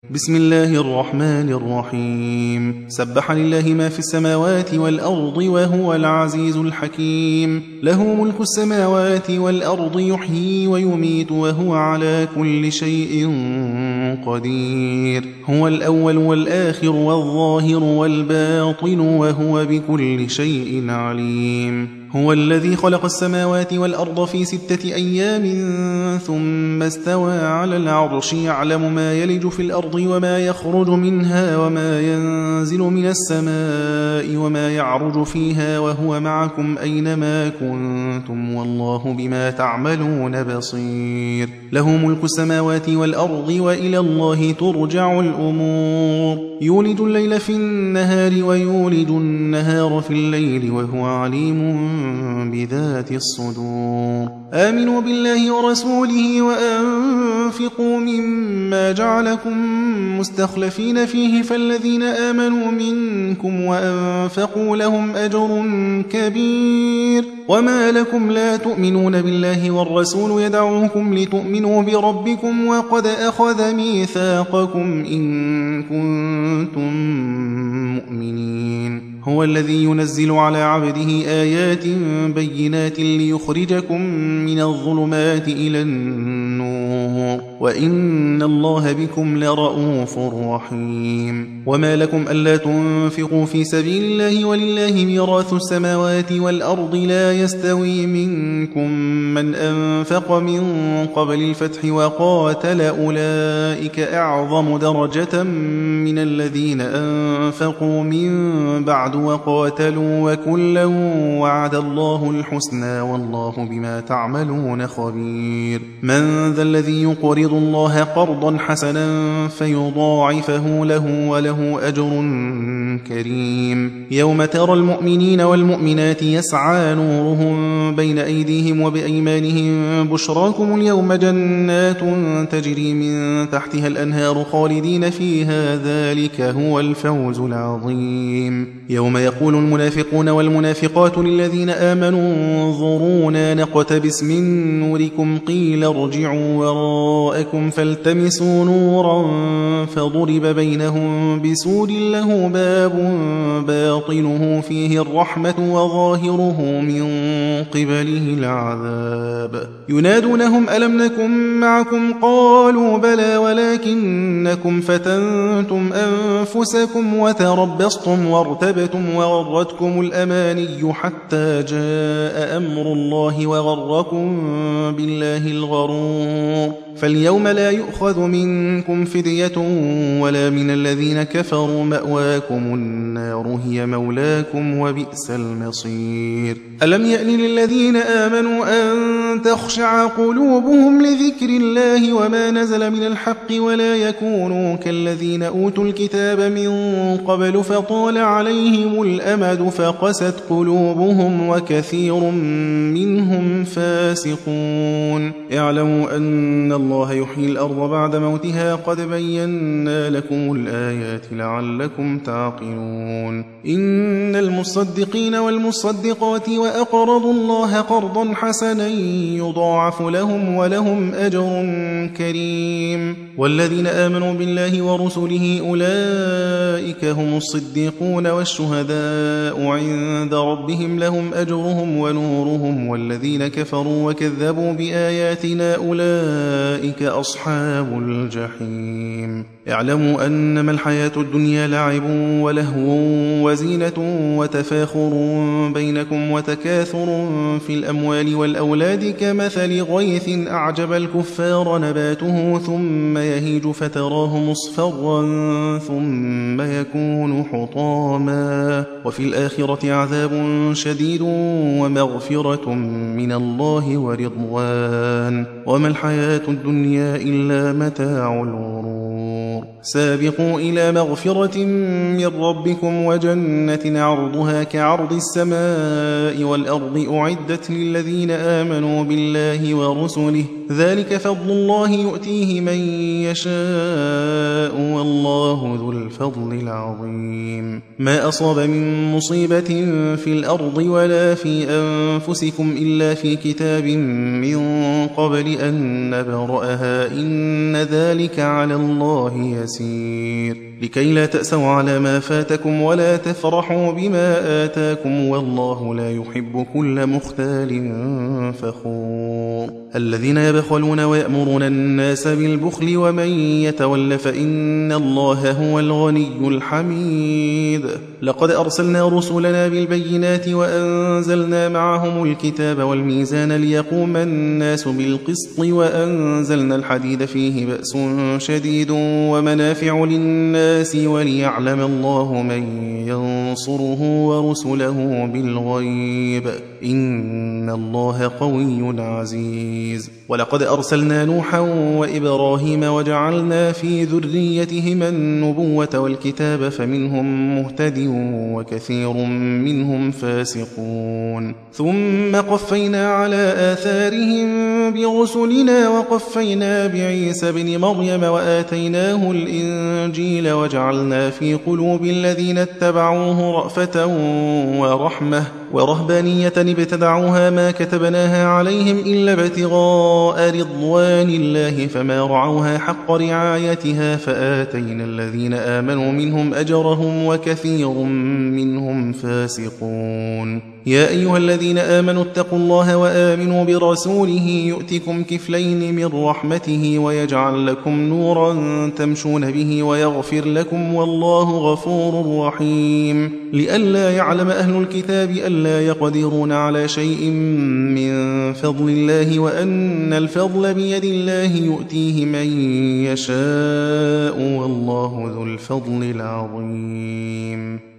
بسم الله الرحمن الرحيم. سبح لله ما في السماوات والأرض وهو العزيز الحكيم. له ملك السماوات والأرض يحيي ويميت وهو على كل شيء قدير. هو الأول والآخر والظاهر والباطن وهو بكل شيء عليم. هو الذي خلق السماوات والأرض في 6 أيام ثم استوى على العرش يعلم ما يلج في الأرض وما يخرج منها وما ينزل من السماء وما يعرج فيها وهو معكم أينما كنتم والله بما تعملون بصير. له ملك السماوات والأرض وإلى الله ترجع الأمور. يولج الليل في النهار ويولج النهار في الليل وهو عليم بذات الصدور. آمنوا بالله ورسوله وأنفقوا مما جعلكم مستخلفين فيه فالذين آمنوا منكم وأنفقوا لهم أجر كبير. وما لكم لا تؤمنون بالله والرسول يدعوكم لتؤمنوا بربكم وقد أخذ ميثاقكم إن كنتم مؤمنين. هو الذي ينزل على عبده آيات بينات ليخرجكم من الظلمات إلى النور وإن الله بكم لرؤوف رحيم. وما لكم ألا تنفقوا في سبيل الله ولله ميراث السماوات والأرض لا يستوي منكم من أنفق من قبل الفتح وقاتل أولئك أعظم درجة من الذين أنفقوا من بعد وقاتلوا وكلا وعد الله الحسنى والله بما تعملون خبير. من ذا الذي يقرض الله قرضا حسنا فيضاعفه له وله أجر كريم. يوم ترى المؤمنين والمؤمنات يسعى نورهم بين أيديهم وبأيمانهم بشراكم اليوم جنات تجري من تحتها الأنهار خالدين فيها ذلك هو الفوز العظيم. يوم يقول المنافقون والمنافقات للذين آمنوا انظرونا نقتبس من نوركم قيل ارجعوا وراءكم فالتمسوا نورا فضرب بينهم بسور له باب باطنه فيه الرحمة وظاهره من قبله العذاب. ينادونهم ألم نكن معكم قالوا بلى ولكنكم فتنتم أنفسكم وتربصتم وارتبتم وغرتكم الأماني حتى جاء أمر الله وغركم بالله الغرور. فاليوم لا يؤخذ منكم فدية ولا من الذين كفروا مأواكم النار هي مولاكم وبئس المصير. ألم يأن للذين آمنوا أن تخشع قلوبهم لذكر الله وما نزل من الحق ولا يكونوا كالذين أوتوا الكتاب من قبل فطال عليهم الأمد فقست قلوبهم وكثير منهم فاسقون. اعلموا أن الله يحيي الأرض بعد موتها قد بينا لكم الآيات لعلكم تعقلون. إن المصدقين والمصدقات وأقرضوا الله قرضا حسنا يضاعف لهم ولهم أجر كريم. والذين آمنوا بالله ورسله أولئك هم الصديقون والشهداء عند ربهم لهم أجرهم ونورهم. والذين كفروا وكذبوا بآياتنا أولئك أصحاب الجحيم. اعلموا أنما الحياة الدنيا لعب ولهو وزينة وتفاخر بينكم وتكاثر في الأموال والأولاد كمثل غيث أعجب الكفار نباته ثم يهيج فتراه مصفرا ثم يكون حطاما وفي الآخرة عذاب شديد ومغفرة من الله ورضوان وما الحياة الدنيا إلا متاع الغرور. سابقوا إلى مغفرة من ربكم وجنة عرضها كعرض السماء والأرض أعدت للذين آمنوا بالله ورسله ذلك فضل الله يؤتيه من يشاء والله ذو الفضل الفضل العظيم. ما أصاب من مصيبة في الأرض ولا في أنفسكم إلا في كتاب من قبل أن نبرأها إن ذلك على الله يسير. لكي لا تأسوا على ما فاتكم ولا تفرحوا بما آتاكم والله لا يحب كل مختال فخور. الذين يبخلون ويأمرون الناس بالبخل ومن يتول فإن الله هو الغني الحميد. لقد أرسلنا رسلنا بالبينات وأنزلنا معهم الكتاب والميزان ليقوم الناس بالقسط وأنزلنا الحديد فيه بأس شديد ومنافع للناس وليعلم الله من ينصره ورسله بالغيب إن الله قوي عزيز. ولقد أرسلنا نوحا وإبراهيم وجعلنا في ذريتهما النبوة والكتاب فمنهم مهتد وكثير منهم فاسقون. ثم قفينا على آثارهم برسلنا وقفينا بعيسى بن مريم وآتيناه الإنجيل وجعلنا في قلوب الذين اتبعوه رأفة ورحمة ورهبانية ابتدعوها ما كتبناها عليهم إلا ابتغاء رضوان الله فما رعوها حق رعايتها فآتينا الذين آمنوا منهم أجرهم وكثير منهم فاسقون. يا أيها الذين آمنوا اتقوا الله وآمنوا برسوله يؤتكم كفلين من رحمته ويجعل لكم نورا تمشون به ويغفر لكم والله غفور رحيم. لئلا يعلم أهل الكتاب ألا يقدرون على شيء من فضل الله وأن الفضل بيد الله يؤتيه من يشاء والله ذو الفضل العظيم.